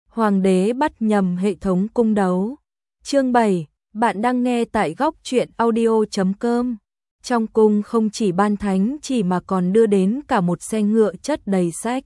Hoàng đế bắt nhầm hệ thống cung đấu. Chương 7, bạn đang nghe tại góc truyện audio.com. Trong cung không chỉ ban thánh chỉ mà còn đưa đến cả một xe ngựa chất đầy sách.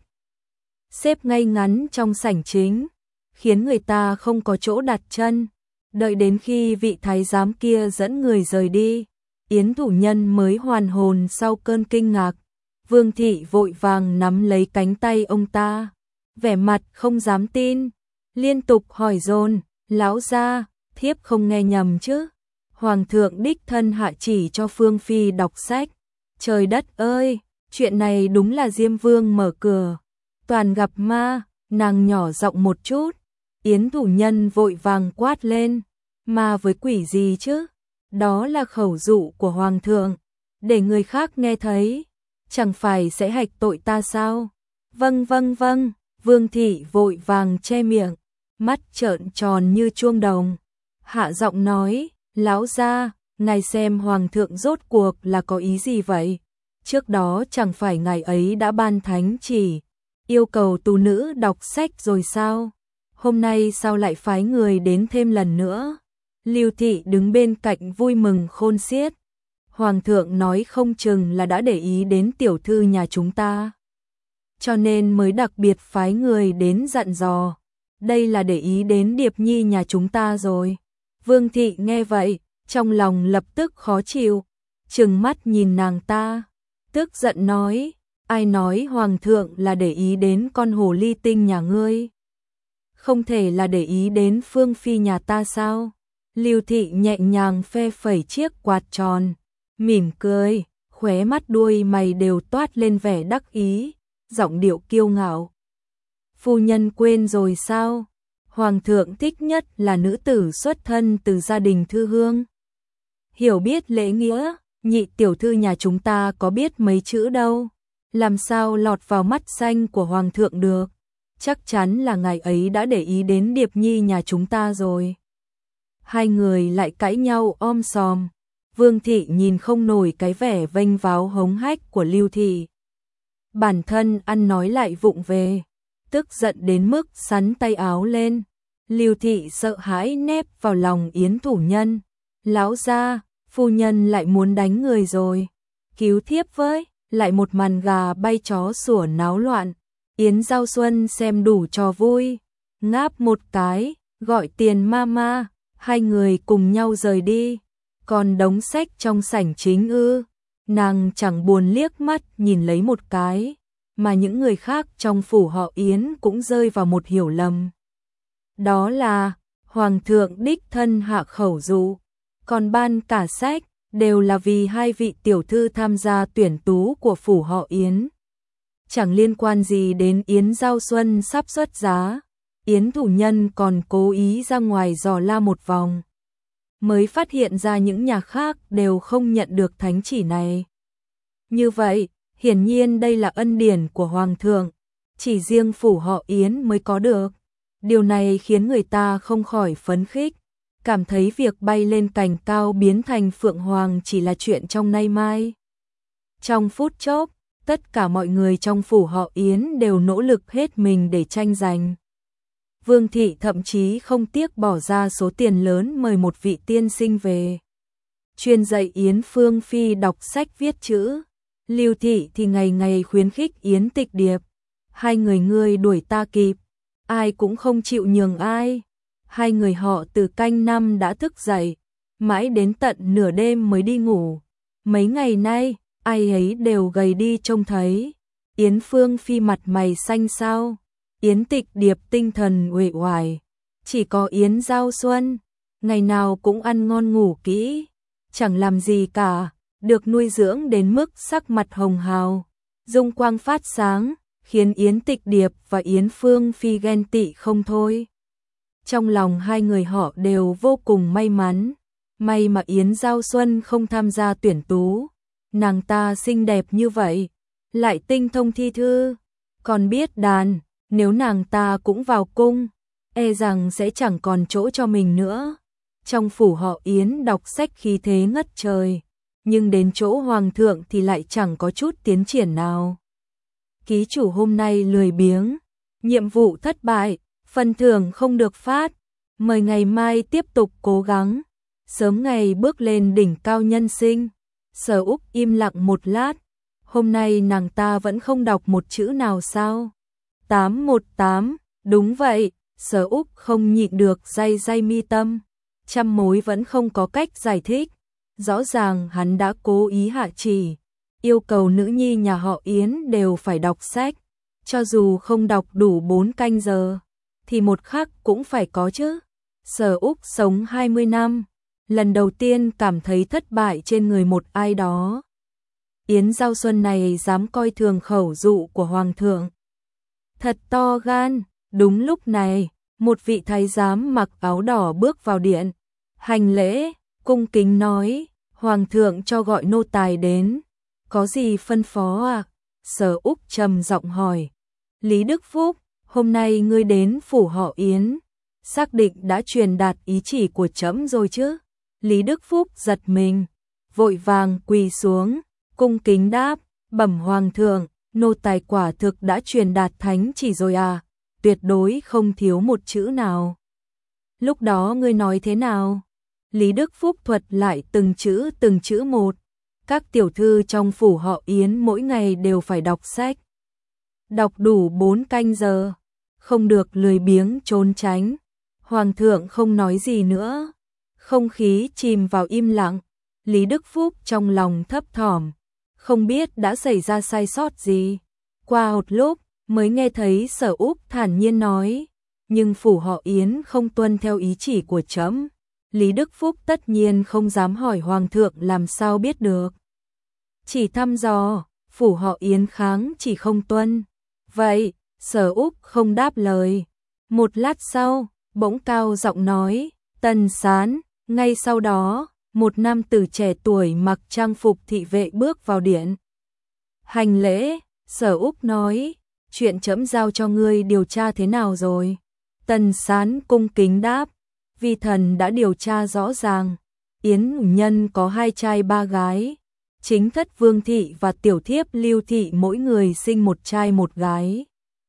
Xếp ngay ngắn trong sảnh chính, khiến người ta không có chỗ đặt chân. Đợi đến khi vị thái giám kia dẫn người rời đi, Yến Thủ Nhân mới hoàn hồn sau cơn kinh ngạc. Vương thị vội vàng nắm lấy cánh tay ông ta, vẻ mặt không dám tin, liên tục hỏi dồn, lão gia, thiếp không nghe nhầm chứ? Hoàng thượng đích thân hạ chỉ cho Phương Phi đọc sách. Trời đất ơi, chuyện này đúng là Diêm Vương mở cửa, toàn gặp ma. Nàng nhỏ giọng một chút. Yến Thủ Nhân vội vàng quát lên, ma với quỷ gì chứ? Đó là khẩu dụ của Hoàng thượng, để người khác nghe thấy, chẳng phải sẽ hạch tội ta sao? Vâng vâng vâng. Vương thị vội vàng che miệng, mắt trợn tròn như chuông đồng, hạ giọng nói, lão gia, ngài xem Hoàng thượng rốt cuộc là có ý gì vậy? Trước đó chẳng phải ngài ấy đã ban thánh chỉ, yêu cầu tù nữ đọc sách rồi sao? Hôm nay sao lại phái người đến thêm lần nữa? Lưu thị đứng bên cạnh vui mừng khôn xiết. Hoàng thượng nói không chừng là đã để ý đến tiểu thư nhà chúng ta, cho nên mới đặc biệt phái người đến dặn dò. Đây là để ý đến Điệp Nhi nhà chúng ta rồi. Vương thị nghe vậy, trong lòng lập tức khó chịu, trừng mắt nhìn nàng ta, tức giận nói, ai nói Hoàng thượng là để ý đến con hồ ly tinh nhà ngươi? Không thể là để ý đến Phương Phi nhà ta sao? Lưu thị nhẹ nhàng phe phẩy chiếc quạt tròn, mỉm cười, khóe mắt đuôi mày đều toát lên vẻ đắc ý, giọng điệu kiêu ngạo. Phu nhân quên rồi sao? Hoàng thượng thích nhất là nữ tử xuất thân từ gia đình thư hương, hiểu biết lễ nghĩa. Nhị tiểu thư nhà chúng ta có biết mấy chữ đâu, làm sao lọt vào mắt xanh của Hoàng thượng được? Chắc chắn là ngài ấy đã để ý đến Điệp Nhi nhà chúng ta rồi. Hai người lại cãi nhau om sòm. Vương thị nhìn không nổi cái vẻ vênh váo hống hách của Lưu thị, bản thân ăn nói lại vụng về, tức giận đến mức xắn tay áo lên. Lưu thị sợ hãi nép vào lòng Yến Thủ Nhân, lão gia, phu nhân lại muốn đánh người rồi, cứu thiếp với. Lại một màn gà bay chó sủa náo loạn. Yến Giao Xuân xem đủ trò vui, ngáp một cái, gọi tiền mama, hai người cùng nhau rời đi. Còn đống sách trong sảnh chính ư? Nàng chẳng buồn liếc mắt nhìn lấy một cái, mà những người khác trong phủ họ Yến cũng rơi vào một hiểu lầm. Đó là Hoàng thượng đích thân hạ khẩu dụ, còn ban cả sách đều là vì hai vị tiểu thư tham gia tuyển tú của phủ họ Yến. Chẳng liên quan gì đến Yến Giao Xuân sắp xuất giá. Yến Thủ Nhân còn cố ý ra ngoài dò la một vòng, mới phát hiện ra những nhà khác đều không nhận được thánh chỉ này. Như vậy, hiển nhiên đây là ân điển của Hoàng thượng, chỉ riêng phủ họ Yến mới có được. Điều này khiến người ta không khỏi phấn khích, cảm thấy việc bay lên cành cao biến thành phượng hoàng chỉ là chuyện trong nay mai. Trong phút chốc, tất cả mọi người trong phủ họ Yến đều nỗ lực hết mình để tranh giành. Vương thị thậm chí không tiếc bỏ ra số tiền lớn mời một vị tiên sinh về, chuyên dạy Yến Phương Phi đọc sách viết chữ. Lưu thị thì ngày ngày khuyến khích Yến Tịch Điệp, hai người ngươi đuổi ta kịp, ai cũng không chịu nhường ai. Hai người họ từ canh năm đã thức dậy, mãi đến tận nửa đêm mới đi ngủ. Mấy ngày nay, ai ấy đều gầy đi trông thấy. Yến Phương Phi mặt mày xanh xao, Yến Tịch Điệp tinh thần uể oải, chỉ có Yến Giao Xuân, ngày nào cũng ăn ngon ngủ kỹ, chẳng làm gì cả, được nuôi dưỡng đến mức sắc mặt hồng hào, dung quang phát sáng, khiến Yến Tịch Điệp và Yến Phương Phi ghen tị không thôi. Trong lòng hai người họ đều vô cùng may mắn, may mà Yến Giao Xuân không tham gia tuyển tú, nàng ta xinh đẹp như vậy, lại tinh thông thi thư, còn biết đàn, nếu nàng ta cũng vào cung, e rằng sẽ chẳng còn chỗ cho mình nữa. Trong phủ họ Yến đọc sách khí thế ngất trời, nhưng đến chỗ Hoàng thượng thì lại chẳng có chút tiến triển nào. Ký chủ hôm nay lười biếng, nhiệm vụ thất bại, Phần thưởng không được phát, mời ngày mai tiếp tục cố gắng, sớm ngày bước lên đỉnh cao nhân sinh. Sở Úc im lặng một lát, hôm nay nàng ta vẫn không đọc một chữ nào sao? 818, đúng vậy, Sở Úc không nhịn được day day mi tâm, trăm mối vẫn không có cách giải thích. Rõ ràng hắn đã cố ý hạ chỉ, yêu cầu nữ nhi nhà họ Yến đều phải đọc sách, cho dù không đọc đủ 4 canh giờ, thì một khắc cũng phải có chứ. Sở Úc sống 20 năm, lần đầu tiên cảm thấy thất bại trên người một ai đó. Yến Giao Xuân này dám coi thường khẩu dụ của Hoàng thượng. Thật to gan. Đúng lúc này, một vị thái giám mặc áo đỏ bước vào điện, hành lễ, cung kính nói, Hoàng thượng cho gọi nô tài đến, có gì phân phó à? Sở Úc trầm giọng hỏi, Lý Đức Phúc, hôm nay ngươi đến phủ họ Yến, xác định đã truyền đạt ý chỉ của trẫm rồi chứ? Lý Đức Phúc giật mình, vội vàng quỳ xuống, cung kính đáp, bẩm Hoàng thượng, nô tài quả thực đã truyền đạt thánh chỉ rồi à, tuyệt đối không thiếu một chữ nào. Lúc đó ngươi nói thế nào? Lý Đức Phúc thuật lại từng chữ một. Các tiểu thư trong phủ họ Yến mỗi ngày đều phải đọc sách. Đọc đủ 4 canh giờ, không được lười biếng trốn tránh. Hoàng thượng không nói gì nữa. Không khí chìm vào im lặng. Lý Đức Phúc trong lòng thấp thỏm, không biết đã xảy ra sai sót gì. Qua một lúc, mới nghe thấy Sở Úc thản nhiên nói, nhưng phủ họ Yến không tuân theo ý chỉ của trẫm. Lý Đức Phúc tất nhiên không dám hỏi Hoàng thượng làm sao biết được. Chỉ thăm dò, phủ họ Yến kháng chỉ không tuân. Vậy, Sở Úc không đáp lời. Một lát sau, bỗng cao giọng nói, Tần Sán. Ngay sau đó, một nam tử trẻ tuổi mặc trang phục thị vệ bước vào điện. Hành lễ, Sở Úc nói, chuyện trẫm giao cho ngươi điều tra thế nào rồi? Tần Sán cung kính đáp, vi thần đã điều tra rõ ràng. Yến Nhân có 2 trai 3 gái, chính thất Vương thị và tiểu thiếp Lưu thị mỗi người sinh 1 trai 1 gái.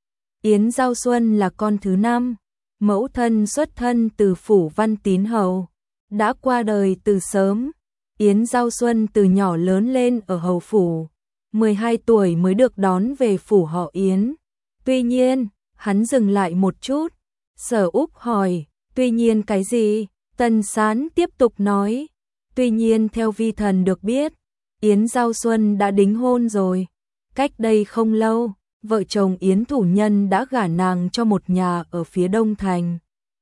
Yến Giao Xuân là con thứ 5, mẫu thân xuất thân từ phủ Văn Tín hầu, đã qua đời từ sớm. Yến Giao Xuân từ nhỏ lớn lên ở hầu phủ, 12 tuổi mới được đón về phủ họ Yến. Tuy nhiên, hắn dừng lại một chút. Sở Úc hỏi, tuy nhiên cái gì? Tần Sán tiếp tục nói, tuy nhiên theo vi thần được biết, Yến Giao Xuân đã đính hôn rồi. Cách đây không lâu, vợ chồng Yến Thủ Nhân đã gả nàng cho một nhà ở phía Đông Thành.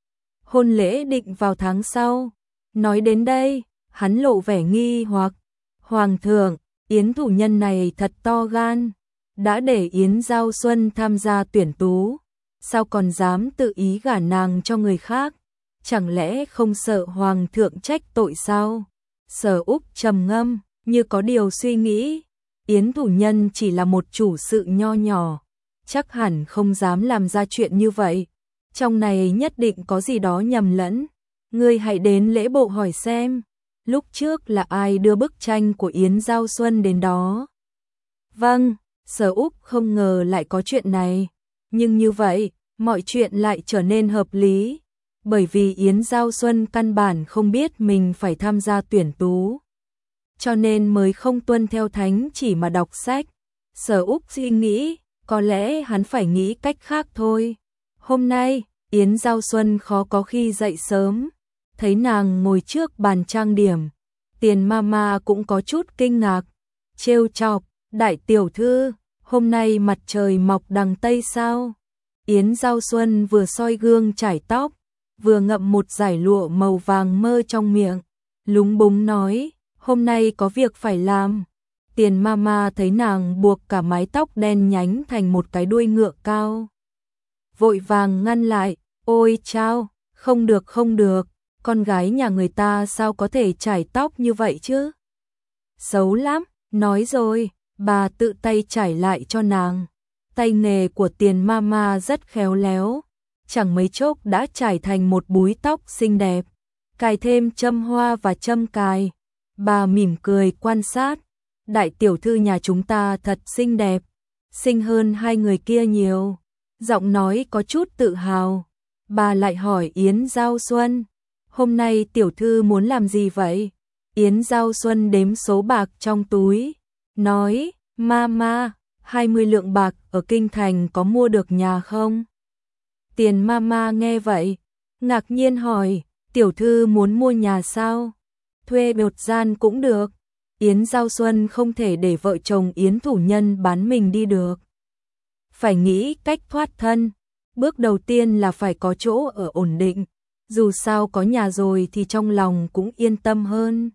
Hôn lễ định vào tháng sau. Nói đến đây, hắn lộ vẻ nghi hoặc. Hoàng thượng, Yến Thủ Nhân này thật to gan, đã để Yến Giao Xuân tham gia tuyển tú, sao còn dám tự ý gả nàng cho người khác? Chẳng lẽ không sợ Hoàng thượng trách tội sao? Sở Úc trầm ngâm, như có điều suy nghĩ. Yến Thủ Nhân chỉ là một chủ sự nho nhỏ, chắc hẳn không dám làm ra chuyện như vậy. Trong này nhất định có gì đó nhầm lẫn. Ngươi hãy đến lễ bộ hỏi xem, lúc trước là ai đưa bức tranh của Yến Giao Xuân đến đó. Vâng, Sở Úc không ngờ lại có chuyện này, nhưng như vậy, mọi chuyện lại trở nên hợp lý, bởi vì Yến Giao Xuân căn bản không biết mình phải tham gia tuyển tú, cho nên mới không tuân theo thánh chỉ mà đọc sách. Sở Úc suy nghĩ, có lẽ hắn phải nghĩ cách khác thôi. Hôm nay, Yến Giao Xuân khó có khi dậy sớm, thấy nàng ngồi trước bàn trang điểm, Tiền Mama cũng có chút kinh ngạc, trêu chọc, đại tiểu thư, hôm nay mặt trời mọc đằng Tây sao? Yến Giao Xuân vừa soi gương chải tóc, vừa ngậm một dải lụa màu vàng mơ trong miệng, lúng búng nói, hôm nay có việc phải làm. Tiền Mama thấy nàng buộc cả mái tóc đen nhánh thành một cái đuôi ngựa cao, vội vàng ngăn lại, ôi chao, không được không được, con gái nhà người ta sao có thể chải tóc như vậy chứ? Xấu lắm, nói rồi, bà tự tay chải lại cho nàng. Tay nghề của Tiền Mama rất khéo léo, chẳng mấy chốc đã chải thành một búi tóc xinh đẹp, cài thêm châm hoa và châm cài. Bà mỉm cười quan sát, đại tiểu thư nhà chúng ta thật xinh đẹp, xinh hơn 2 người kia nhiều. Giọng nói có chút tự hào, bà lại hỏi Yến Giao Xuân, hôm nay tiểu thư muốn làm gì vậy? Yến Giao Xuân đếm số bạc trong túi, nói, Mama, 20 lượng bạc ở Kinh Thành có mua được nhà không? Tiền Mama nghe vậy, ngạc nhiên hỏi, tiểu thư muốn mua nhà sao? Thuê một gian cũng được. Yến Giao Xuân không thể để vợ chồng Yến Thủ Nhân bán mình đi được. Phải nghĩ cách thoát thân. Bước đầu tiên là phải có chỗ ở ổn định. Dù sao có nhà rồi thì trong lòng cũng yên tâm hơn.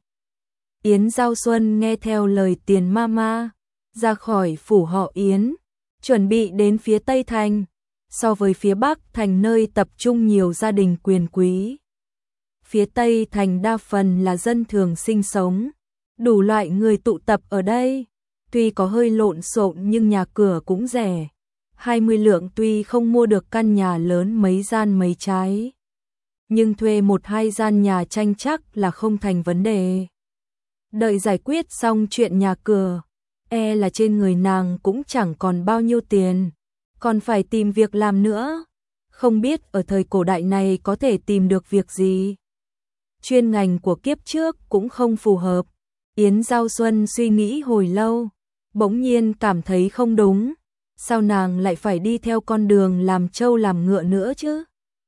Yến Giao Xuân nghe theo lời tiền Mama, ra khỏi phủ họ Yến, chuẩn bị đến phía Tây Thành. So với phía Bắc Thành nơi tập trung nhiều gia đình quyền quý, phía Tây Thành đa phần là dân thường sinh sống, đủ loại người tụ tập ở đây. Tuy có hơi lộn xộn nhưng nhà cửa cũng rẻ. 20 lượng tuy không mua được căn nhà lớn mấy gian mấy trái, nhưng thuê 1-2 gian nhà tranh chắc là không thành vấn đề. Đợi giải quyết xong chuyện nhà cửa, là trên người nàng cũng chẳng còn bao nhiêu tiền, còn phải tìm việc làm nữa. Không biết ở thời cổ đại này có thể tìm được việc gì. Chuyên ngành của kiếp trước cũng không phù hợp. Yến Giao Xuân suy nghĩ hồi lâu, bỗng nhiên cảm thấy không đúng. Sao nàng lại phải đi theo con đường làm trâu làm ngựa nữa chứ?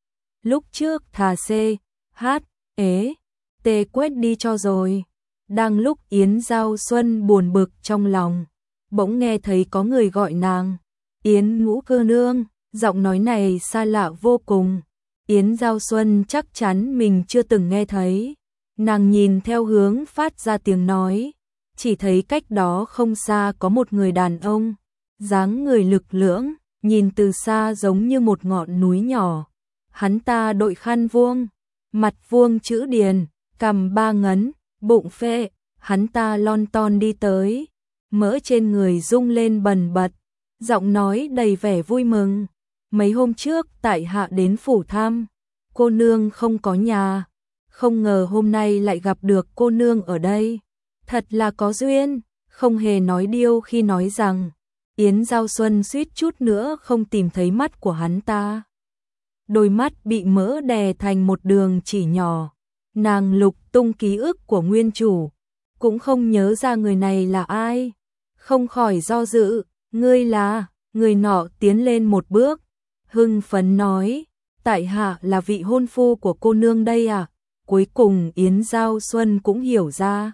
Lúc trước thà C, H, ế, T quét đi cho rồi. Đang lúc Yến Giao Xuân buồn bực trong lòng, bỗng nghe thấy có người gọi nàng, Yến Ngũ Cơ Nương. Giọng nói này xa lạ vô cùng. Yến Giao Xuân chắc chắn mình chưa từng nghe thấy. Nàng nhìn theo hướng phát ra tiếng nói, chỉ thấy cách đó không xa có một người đàn ông, dáng người lực lưỡng, nhìn từ xa giống như một ngọn núi nhỏ. Hắn ta đội khăn vuông, mặt vuông chữ điền, cằm 3 ngấn, bụng phệ. Hắn ta lon ton đi tới, mỡ trên người rung lên bần bật, giọng nói đầy vẻ vui mừng. Mấy hôm trước tại hạ đến phủ thăm, cô nương không có nhà, không ngờ hôm nay lại gặp được cô nương ở đây. Thật là có duyên, không hề nói điêu khi nói rằng. Yến Giao Xuân suýt chút nữa không tìm thấy mắt của hắn ta. Đôi mắt bị mỡ đè thành một đường chỉ nhỏ. Nàng lục tung ký ức của nguyên chủ, cũng không nhớ ra người này là ai. Không khỏi do dự, ngươi là... Người nọ tiến lên một bước, hưng phấn nói, tại hạ là vị hôn phu của cô nương đây à? Cuối cùng Yến Giao Xuân cũng hiểu ra.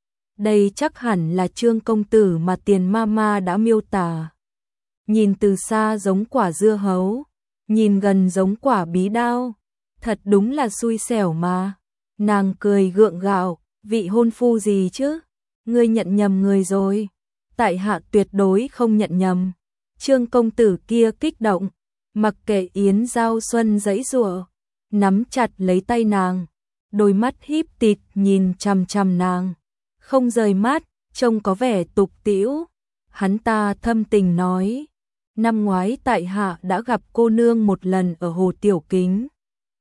Đây chắc hẳn là Trương công tử mà tiền Mama đã miêu tả. Nhìn từ xa giống quả dưa hấu, nhìn gần giống quả bí đao. Thật đúng là xui xẻo mà. Nàng cười gượng gạo, vị hôn phu gì chứ? Ngươi nhận nhầm người rồi. Tại hạ tuyệt đối không nhận nhầm. Trương công tử kia kích động, mặc kệ Yến Giao Xuân giãy giụa, nắm chặt lấy tay nàng, đôi mắt híp tịt nhìn chằm chằm nàng, không rời mắt, trông có vẻ tục tĩu. Hắn ta thâm tình nói, năm ngoái tại hạ đã gặp cô nương một lần ở Hồ Tiểu Kính.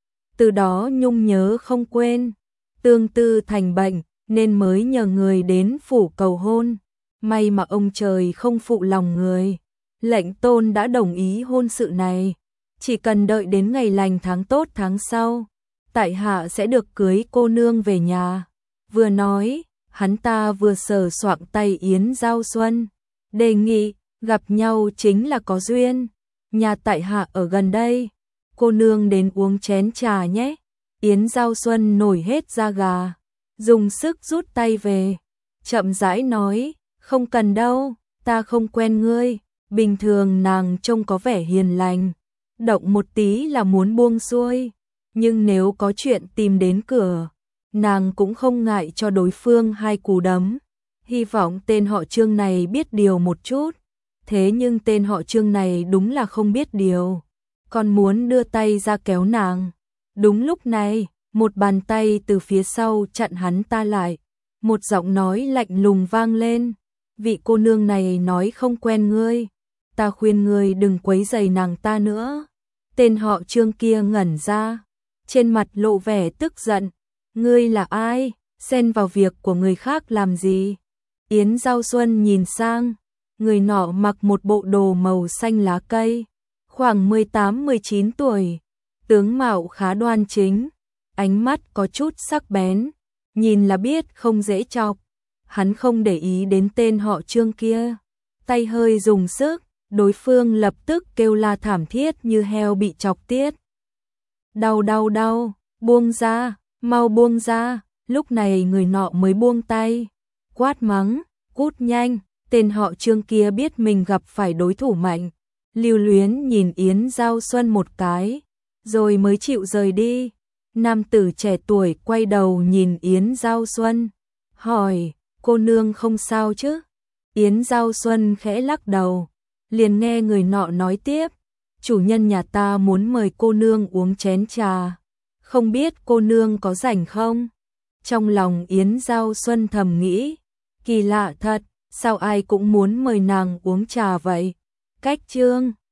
Từ đó nhung nhớ không quên, tương tư thành bệnh nên mới nhờ người đến phủ cầu hôn. May mà ông trời không phụ lòng người. Lệnh tôn đã đồng ý hôn sự này, chỉ cần đợi đến ngày lành tháng tốt tháng sau, tại hạ sẽ được cưới cô nương về nhà. Vừa nói, hắn ta vừa sờ soạng tay Yến Giao Xuân, đề nghị, gặp nhau chính là có duyên, nhà tại hạ ở gần đây, cô nương đến uống chén trà nhé. Yến Giao Xuân nổi hết da gà, dùng sức rút tay về, chậm rãi nói, không cần đâu, ta không quen ngươi. Bình thường nàng trông có vẻ hiền lành, động một tí là muốn buông xuôi, nhưng nếu có chuyện tìm đến cửa, nàng cũng không ngại cho đối phương 2 cú đấm. Hy vọng tên họ Trương này biết điều một chút, thế nhưng tên họ Trương này đúng là không biết điều, còn muốn đưa tay ra kéo nàng. Đúng lúc này, một bàn tay từ phía sau chặn hắn ta lại, một giọng nói lạnh lùng vang lên, vị cô nương này nói không quen ngươi. Ta khuyên ngươi đừng quấy rầy nàng ta nữa. Tên họ Trương kia ngẩn ra, trên mặt lộ vẻ tức giận. Ngươi là ai? Xen vào việc của người khác làm gì? Yến Giao Xuân nhìn sang, người nọ mặc một bộ đồ màu xanh lá cây, khoảng 18-19 tuổi, tướng mạo khá đoan chính, ánh mắt có chút sắc bén, nhìn là biết không dễ chọc. Hắn không để ý đến tên họ Trương kia, tay hơi dùng sức, đối phương lập tức kêu la thảm thiết như heo bị chọc tiết. Đau đau đau, buông ra, mau buông ra. Lúc này người nọ mới buông tay, quát mắng, cút nhanh. Tên họ Trương kia biết mình gặp phải đối thủ mạnh, lưu luyến nhìn Yến Giao Xuân một cái, rồi mới chịu rời đi. Nam tử trẻ tuổi quay đầu nhìn Yến Giao Xuân, hỏi, cô nương không sao chứ? Yến Giao Xuân khẽ lắc đầu, liền nghe người nọ nói tiếp, chủ nhân nhà ta muốn mời cô nương uống chén trà, không biết cô nương có rảnh không? Trong lòng Yến Giao Xuân thầm nghĩ, kỳ lạ thật, sao ai cũng muốn mời nàng uống trà vậy? Cách Trương